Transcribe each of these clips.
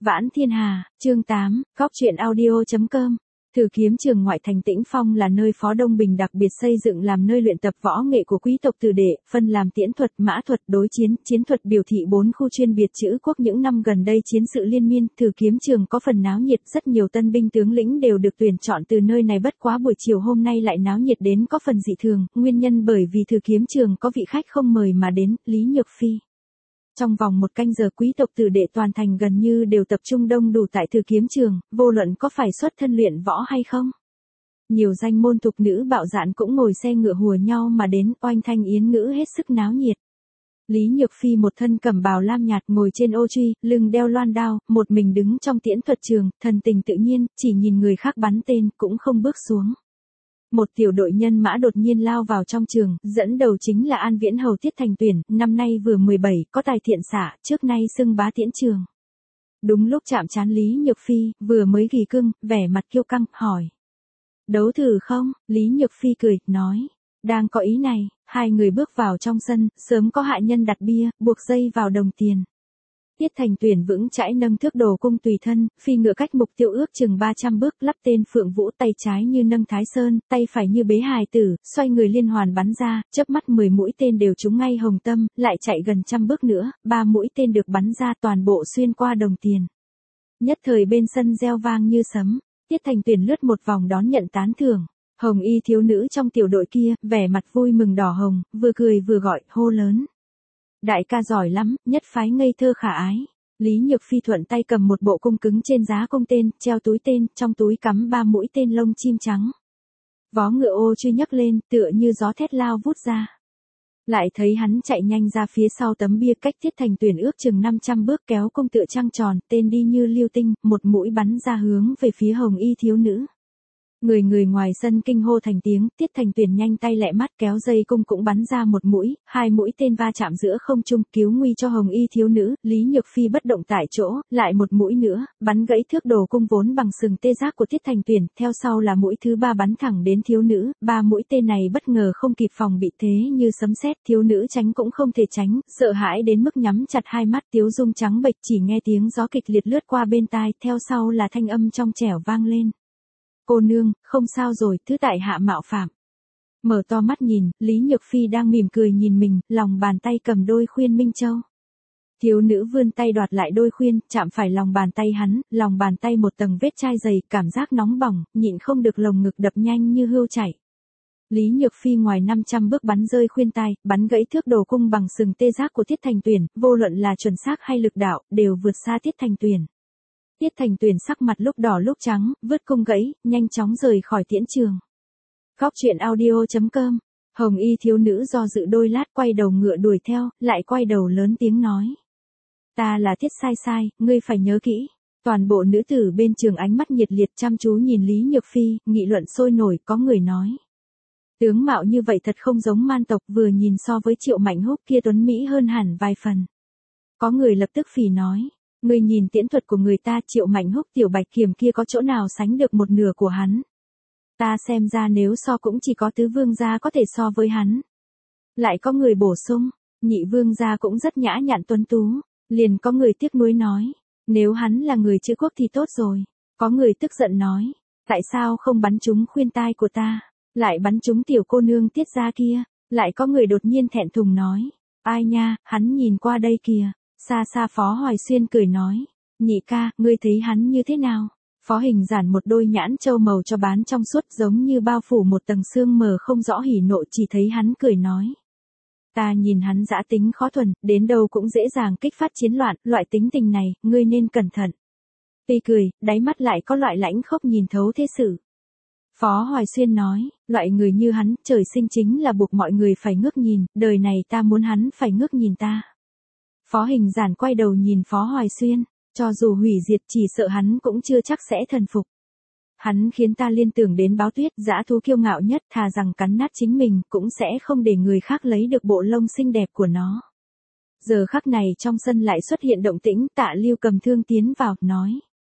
Vãn Thiên Hà, chương 8, Góc truyện audio.com. Thử Kiếm Trường ngoại thành Tĩnh Phong là nơi Phó Đông Bình đặc biệt xây dựng làm nơi luyện tập võ nghệ của quý tộc tử đệ, phân làm tiễn thuật, mã thuật, đối chiến, chiến thuật biểu thị 4 khu chuyên biệt chữ quốc. Những năm gần đây chiến sự liên miên, Thử Kiếm Trường có phần náo nhiệt, rất nhiều tân binh tướng lĩnh đều được tuyển chọn từ nơi này, bất quá buổi chiều hôm nay lại náo nhiệt đến có phần dị thường, nguyên nhân bởi vì Thử Kiếm Trường có vị khách không mời mà đến, Lý Nhược Phi. Trong vòng 1 canh giờ quý tộc tử đệ toàn thành gần như đều tập trung đông đủ tại Thử Kiếm Trường, vô luận có phải xuất thân luyện võ hay không. Nhiều danh môn tục nữ bạo dạn cũng ngồi xe ngựa hùa nhau mà đến, oanh thanh yến ngữ hết sức náo nhiệt. Lý Nhược Phi một thân cẩm bào lam nhạt ngồi trên ô truy, lưng đeo loan đao, một mình đứng trong tiễn thuật trường, thần tình tự nhiên, chỉ nhìn người khác bắn tên, cũng không bước xuống. Một tiểu đội nhân mã đột nhiên lao vào trong trường, dẫn đầu chính là An Viễn Hầu Tiết Thành Tuyển, năm nay vừa 17, có tài thiện xạ, trước nay xưng bá tiễn trường. Đúng lúc chạm trán Lý Nhược Phi, vừa mới gỉ cưng, vẻ mặt kiêu căng, hỏi. Đấu thử không? Lý Nhược Phi cười, nói. Đang có ý này, hai người bước vào trong sân, sớm có hạ nhân đặt bia, buộc dây vào đồng tiền. Tiết Thành Tuyển vững chãi nâng thước đồ cung tùy thân, phi ngựa cách mục tiêu ước chừng 300 bước, lắp tên Phượng Vũ, tay trái như nâng Thái Sơn, tay phải như bế hài tử, xoay người liên hoàn bắn ra, chớp mắt 10 mũi tên đều trúng ngay hồng tâm, lại chạy gần 100 bước nữa, 3 mũi tên được bắn ra toàn bộ xuyên qua đồng tiền. Nhất thời bên sân reo vang như sấm, Tiết Thành Tuyển lướt một vòng đón nhận tán thưởng. Hồng y thiếu nữ trong tiểu đội kia, vẻ mặt vui mừng đỏ hồng, vừa cười vừa gọi, hô lớn. Đại ca giỏi lắm, nhất phái ngây thơ khả ái. Lý Nhược Phi thuận tay cầm một bộ cung cứng trên giá cung tên, treo túi tên, trong túi cắm 3 mũi tên lông chim trắng. Vó ngựa ô truy nhấc lên, tựa như gió thét lao vút ra. Lại thấy hắn chạy nhanh ra phía sau tấm bia cách Tiết Thành Tuyển ước chừng 500 bước, kéo cung tựa trăng tròn, tên đi như lưu tinh, một mũi bắn ra hướng về phía hồng y thiếu nữ. Người ngoài sân kinh hô thành tiếng, Tiết Thành Tuyển nhanh tay lẹ mắt kéo dây cung cũng bắn ra một mũi, 2 mũi tên va chạm giữa không trung, cứu nguy cho hồng y thiếu nữ. Lý Nhược Phi bất động tại chỗ, lại một mũi nữa, bắn gãy thước đồ cung vốn bằng sừng tê giác của Tiết Thành Tuyển, theo sau là mũi thứ 3 bắn thẳng đến thiếu nữ, 3 mũi tên này bất ngờ không kịp phòng bị, thế như sấm sét, thiếu nữ tránh cũng không thể tránh, sợ hãi đến mức nhắm chặt hai mắt, tiếu dung trắng bệch, chỉ nghe tiếng gió kịch liệt lướt qua bên tai, theo sau là thanh âm trong trẻo vang lên. Cô nương, không sao rồi, thứ tại hạ mạo phạm. Mở to mắt nhìn, Lý Nhược Phi đang mỉm cười nhìn mình, lòng bàn tay cầm đôi khuyên Minh Châu. Thiếu nữ vươn tay đoạt lại đôi khuyên, chạm phải lòng bàn tay hắn, lòng bàn tay một tầng vết chai dày, cảm giác nóng bỏng, nhịn không được lồng ngực đập nhanh như hươu chạy. Lý Nhược Phi ngoài 500 bước bắn rơi khuyên tai, bắn gãy thước đồ cung bằng sừng tê giác của Tiết Thành Tuyển, vô luận là chuẩn xác hay lực đạo, đều vượt xa Tiết Thành Tuyển. Tiết Thành Tuyển sắc mặt lúc đỏ lúc trắng, vứt cung gãy, nhanh chóng rời khỏi tiễn trường. Góc truyện audio.com. Hồng y thiếu nữ do dự đôi lát, quay đầu ngựa đuổi theo, lại quay đầu lớn tiếng nói. Ta là Tiết Sai Sai, ngươi phải nhớ kỹ. Toàn bộ nữ tử bên trường ánh mắt nhiệt liệt chăm chú nhìn Lý Nhược Phi, nghị luận sôi nổi, có người nói. Tướng mạo như vậy thật không giống man tộc, vừa nhìn so với Triệu Mạnh Húc kia tuấn Mỹ hơn hẳn vài phần. Có người lập tức phỉ nói. Người nhìn tiễn thuật của người ta, Triệu Mạnh Húc tiểu bạch kiểm kia có chỗ nào sánh được một nửa của hắn. Ta xem ra nếu so cũng chỉ có tứ vương gia có thể so với hắn. Lại có người bổ sung, nhị vương gia cũng rất nhã nhặn tuấn tú. Liền có người tiếc nuối nói, nếu hắn là người chữ quốc thì tốt rồi. Có người tức giận nói, tại sao không bắn trúng khuyên tai của ta, lại bắn trúng tiểu cô nương Tiết gia kia. Lại có người đột nhiên thẹn thùng nói, ai nha, hắn nhìn qua đây kìa. Xa xa Phó Hoài Xuyên cười nói, nhị ca, ngươi thấy hắn như thế nào? Phó Hình Giản một đôi nhãn châu màu cho bán trong suốt, giống như bao phủ một tầng sương mờ không rõ hỉ nộ, chỉ thấy hắn cười nói. Ta nhìn hắn dã tính khó thuần, đến đâu cũng dễ dàng kích phát chiến loạn, loại tính tình này, ngươi nên cẩn thận. Tuy cười, đáy mắt lại có loại lãnh khốc nhìn thấu thế sự. Phó Hoài Xuyên nói, loại người như hắn, trời sinh chính là buộc mọi người phải ngước nhìn, đời này ta muốn hắn phải ngước nhìn ta. Phó Hình Giản quay đầu nhìn Phó Hoài Xuyên, cho dù hủy diệt chỉ sợ hắn cũng chưa chắc sẽ thần phục. Hắn khiến ta liên tưởng đến Báo Tuyết, dã thú kiêu ngạo nhất, thà rằng cắn nát chính mình, cũng sẽ không để người khác lấy được bộ lông xinh đẹp của nó. Giờ khắc này trong sân lại xuất hiện động tĩnh, Tạ Lưu cầm thương tiến vào, nói.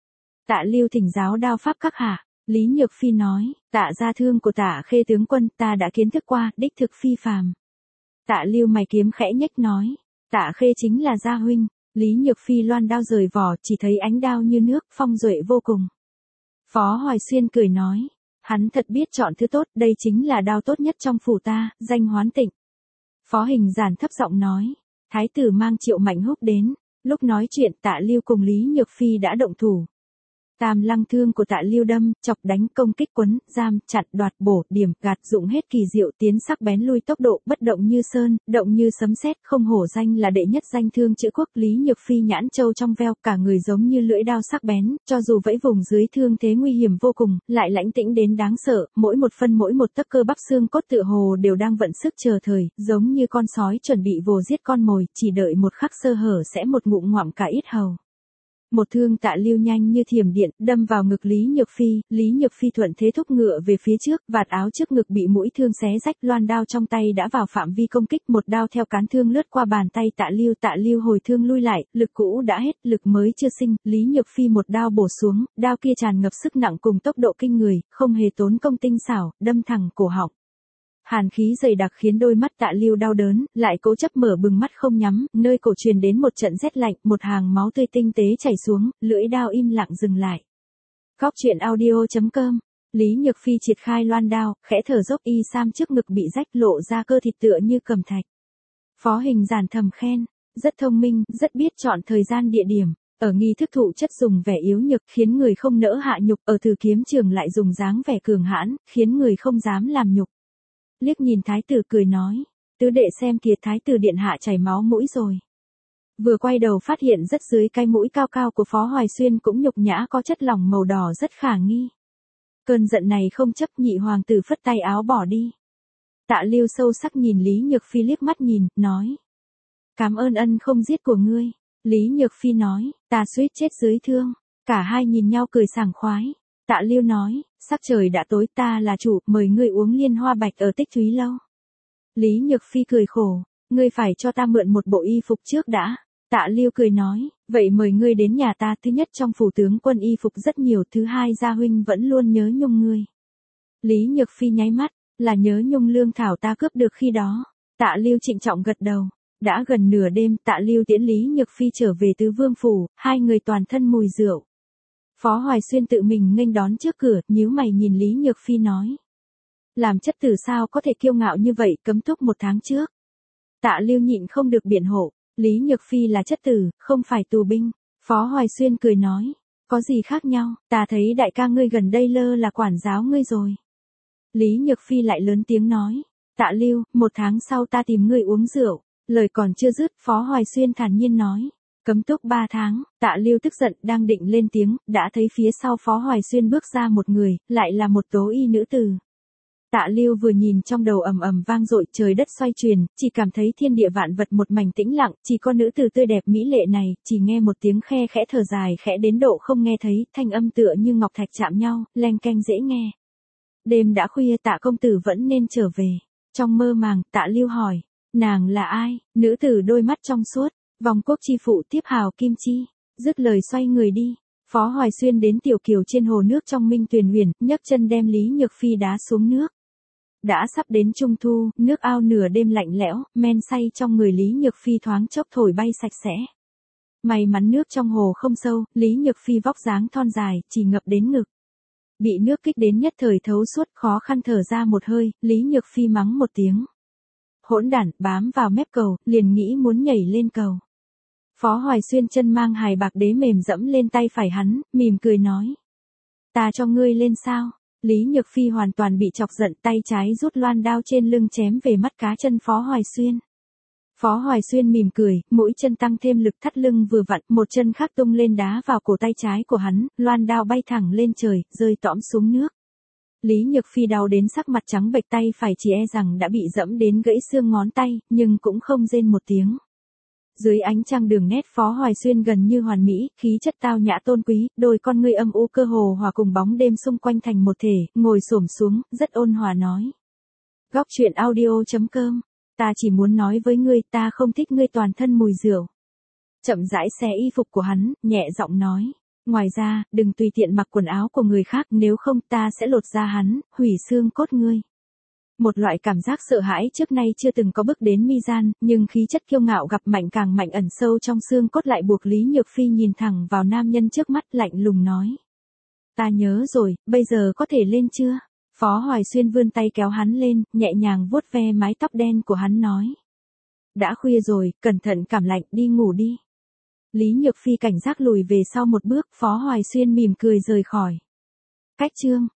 Tạ Lưu thỉnh giáo đao pháp các hạ. Lý Nhược Phi nói, Tạ gia thương của Tạ Khê tướng quân, ta đã kiến thức qua, đích thực phi phàm. Tạ Lưu mày kiếm khẽ nhếch nói. Tạ Khê chính là gia huynh. Lý Nhược Phi loan đao rời vỏ, chỉ thấy ánh đao như nước, phong duệ vô cùng. Phó Hoài Xuyên cười nói, hắn thật biết chọn thứ tốt, đây chính là đao tốt nhất trong phủ ta, danh Hoán Tịnh. Phó Hình Giản thấp giọng nói, thái tử mang Triệu Mạnh Húc đến, lúc nói chuyện Tạ Lưu cùng Lý Nhược Phi đã động thủ. Tam lăng thương của Tạ Lưu đâm, chọc đánh, công kích, quấn, giam, chặn, đoạt, bổ, điểm, gạt, dụng hết kỳ diệu, tiến sắc bén, lui tốc độ, bất động như sơn, động như sấm sét, không hổ danh là đệ nhất danh thương chữ quốc. Lý Nhược Phi nhãn châu trong veo, cả người giống như lưỡi đao sắc bén, cho dù vẫy vùng dưới thương thế nguy hiểm vô cùng, lại lãnh tĩnh đến đáng sợ, mỗi một phân mỗi một tấc cơ bắp xương cốt tựa hồ đều đang vận sức chờ thời, giống như con sói chuẩn bị vồ giết con mồi, chỉ đợi một khắc sơ hở sẽ một ngụm ngoạm cả yết hầu. Một thương Tạ Lưu nhanh như thiểm điện, đâm vào ngực Lý Nhược Phi, Lý Nhược Phi thuận thế thúc ngựa về phía trước, vạt áo trước ngực bị mũi thương xé rách, loan đao trong tay đã vào phạm vi công kích, một đao theo cán thương lướt qua bàn tay Tạ Lưu hồi thương lui lại, lực cũ đã hết, lực mới chưa sinh, Lý Nhược Phi một đao bổ xuống, đao kia tràn ngập sức nặng cùng tốc độ kinh người, không hề tốn công tinh xảo, đâm thẳng cổ họng. Hàn khí dày đặc khiến đôi mắt Tạ Lưu đau đớn, lại cố chấp mở bừng mắt không nhắm, nơi cổ truyền đến một trận rét lạnh, một hàng máu tươi tinh tế chảy xuống, lưỡi đao im lặng dừng lại. Góc truyện audio.com. Lý Nhược Phi triệt khai loan đao, khẽ thở dốc, y sam trước ngực bị rách, lộ ra cơ thịt tựa như cầm thạch. Phó Hình Giản thầm khen, rất thông minh, rất biết chọn thời gian địa điểm. Ở nghi thức thụ chất dùng vẻ yếu nhược, khiến người không nỡ hạ nhục, ở Thử Kiếm Trường lại dùng dáng vẻ cường hãn, khiến người không dám làm nhục. Liếc nhìn thái tử cười nói, tứ đệ xem kìa, thái tử điện hạ chảy máu mũi rồi. Vừa quay đầu phát hiện rất dưới cái mũi cao cao của Phó Hoài Xuyên cũng nhục nhã có chất lỏng màu đỏ rất khả nghi. Cơn giận này không chấp, nhị hoàng tử phất tay áo bỏ đi. Tạ Lưu sâu sắc nhìn Lý Nhược Phi liếc mắt nhìn, nói, cảm ơn ân không giết của ngươi. Lý Nhược Phi nói, ta suýt chết dưới thương. Cả hai nhìn nhau cười sảng khoái. Tạ Lưu nói, sắc trời đã tối, ta là chủ, mời ngươi uống liên hoa bạch ở Tích Thúy Lâu. Lý Nhược Phi cười khổ, ngươi phải cho ta mượn một bộ y phục trước đã. Tạ Lưu cười nói, vậy mời ngươi đến nhà ta, thứ nhất trong phủ tướng quân y phục rất nhiều, thứ hai gia huynh vẫn luôn nhớ nhung ngươi. Lý Nhược Phi nháy mắt, là nhớ nhung lương thảo ta cướp được khi đó. Tạ Lưu trịnh trọng gật đầu. Đã gần nửa đêm, Tạ Lưu tiễn Lý Nhược Phi trở về Tứ Vương phủ, hai người toàn thân mùi rượu. Phó Hoài Xuyên tự mình nghênh đón trước cửa, nhíu mày nhìn Lý Nhược Phi nói. Làm chất tử sao có thể kiêu ngạo như vậy, cấm túc 1 tháng trước. Tạ Lưu nhịn không được biện hộ, Lý Nhược Phi là chất tử, không phải tù binh. Phó Hoài Xuyên cười nói, có gì khác nhau, ta thấy đại ca ngươi gần đây lơ là quản giáo ngươi rồi. Lý Nhược Phi lại lớn tiếng nói, Tạ Lưu, 1 tháng sau ta tìm ngươi uống rượu. Lời còn chưa dứt, Phó Hoài Xuyên thản nhiên nói, cấm túc 3 tháng, Tạ Lưu tức giận, đang định lên tiếng, đã thấy phía sau Phó Hoài Xuyên bước ra một người, lại là một tố y nữ tử. Tạ Lưu vừa nhìn trong đầu ầm ầm vang dội, trời đất xoay chuyển, chỉ cảm thấy thiên địa vạn vật một mảnh tĩnh lặng, chỉ có nữ tử tươi đẹp mỹ lệ này, chỉ nghe một tiếng khe khẽ thở dài khẽ đến độ không nghe thấy, thanh âm tựa như ngọc thạch chạm nhau, leng keng dễ nghe. Đêm đã khuya, Tạ công tử vẫn nên trở về. Trong mơ màng, Tạ Lưu hỏi, nàng là ai? Nữ tử đôi mắt trong suốt, vòng quốc chi phụ tiếp hào kim chi. Dứt lời xoay người đi. Phó Hoài Xuyên đến tiểu kiều trên hồ nước trong Minh Tuyền Huyền, nhấc chân đem Lý Nhược Phi đá xuống nước. Đã sắp đến trung thu, nước ao nửa đêm lạnh lẽo, men say trong người Lý Nhược Phi thoáng chốc thổi bay sạch sẽ. May mắn nước trong hồ không sâu, Lý Nhược Phi vóc dáng thon dài, chỉ ngập đến ngực. Bị nước kích đến nhất thời thấu suốt, khó khăn thở ra một hơi, Lý Nhược Phi mắng một tiếng. Hỗn đản, bám vào mép cầu, liền nghĩ muốn nhảy lên cầu. Phó Hoài Xuyên chân mang hài bạc đế mềm dẫm lên tay phải hắn, mỉm cười nói. Ta cho ngươi lên sao? Lý Nhược Phi hoàn toàn bị chọc giận, tay trái rút loan đao trên lưng chém về mắt cá chân Phó Hoài Xuyên. Phó Hoài Xuyên mỉm cười, mũi chân tăng thêm lực thắt lưng vừa vặn, một chân khác tung lên đá vào cổ tay trái của hắn, loan đao bay thẳng lên trời, rơi tõm xuống nước. Lý Nhược Phi đau đến sắc mặt trắng bệch, tay phải chỉ e rằng đã bị dẫm đến gãy xương ngón tay, nhưng cũng không rên một tiếng. Dưới ánh trăng đường nét Phó Hoài Xuyên gần như hoàn mỹ, khí chất tao nhã tôn quý, đôi con ngươi âm u cơ hồ hòa cùng bóng đêm xung quanh thành một thể, ngồi xổm xuống, rất ôn hòa nói. Góc truyện audio.com, ta chỉ muốn nói với ngươi, ta không thích ngươi toàn thân mùi rượu. Chậm rãi xé y phục của hắn, nhẹ giọng nói. Ngoài ra, đừng tùy tiện mặc quần áo của người khác, nếu không ta sẽ lột da hắn, hủy xương cốt ngươi. Một loại cảm giác sợ hãi trước nay chưa từng có bước đến mi gian, nhưng khí chất kiêu ngạo gặp mạnh càng mạnh ẩn sâu trong xương cốt lại buộc Lý Nhược Phi nhìn thẳng vào nam nhân trước mắt lạnh lùng nói. Ta nhớ rồi, bây giờ có thể lên chưa? Phó Hoài Xuyên vươn tay kéo hắn lên, nhẹ nhàng vuốt ve mái tóc đen của hắn nói. Đã khuya rồi, cẩn thận cảm lạnh, đi ngủ đi. Lý Nhược Phi cảnh giác lùi về sau một bước, Phó Hoài Xuyên mỉm cười rời khỏi. Cách chương